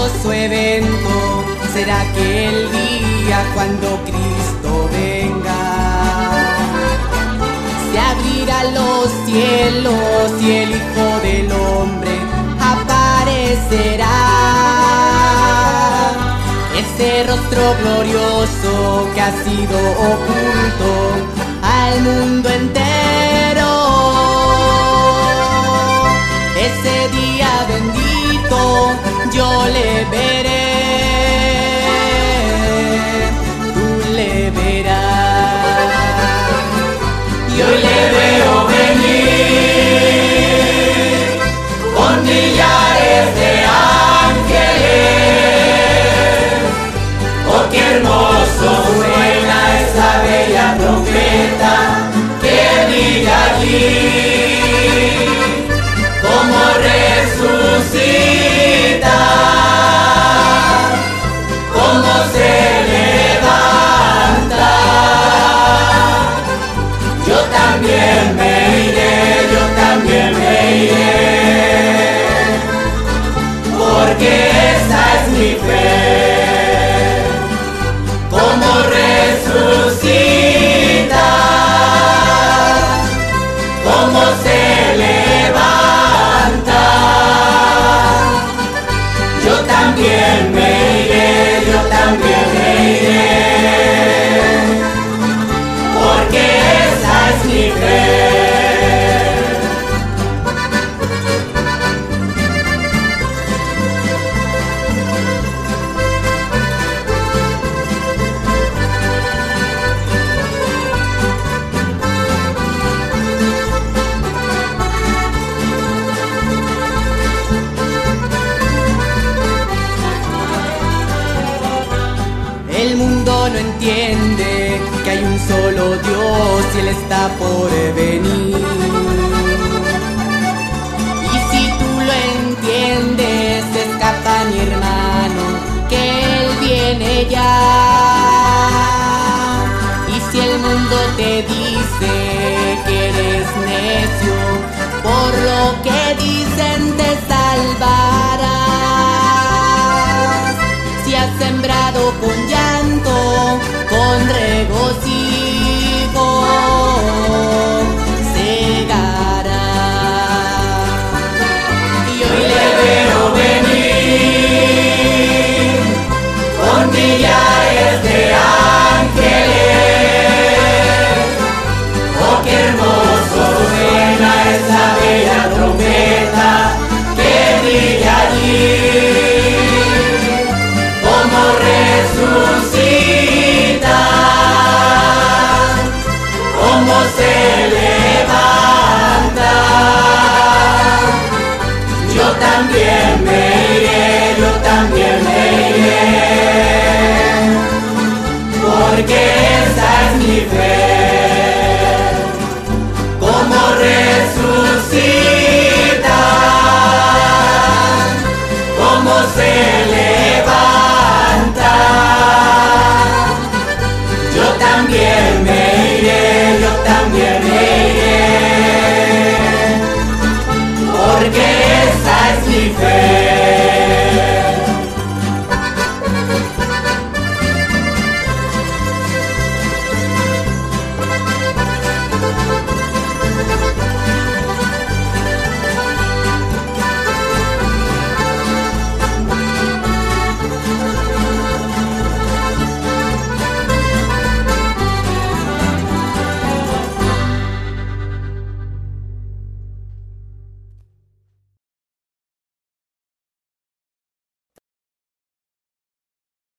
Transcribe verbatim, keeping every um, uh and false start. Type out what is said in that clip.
glorioso evento será aquel día cuando Cristo venga. Se abrirán los cielos y el Hijo del Hombre aparecerá. Ese rostro glorioso que ha sido oculto al mundo entero. Ese día bendito yo le veré, tú le verás. Y hoy le veo venir con millares de ángeles. Oh, qué hermoso suena esa bella trompeta que diga allí cómo resucita, cómo se levanta. Yo también me iré, yo también me iré, porque esa es mi fe. Cómo resucita, cómo se levanta. Yo también me iré, yo también me iré, porque esa es mi fe. El mundo no entiende que hay un solo Dios y Él está por venir. Y si tú lo entiendes, escapa mi hermano, que Él viene ya. Y si el mundo te dice que eres necio, por lo que dicen te salvarás. Si has sembrado con llanto, con regocijo segarás. Y hoy le veo venir con millares de ángeles. Oh, qué hermoso suena esa bella trompeta que brilla allí. Cómo resucita, cómo se levanta. Yo también me iré, yo también me iré, porque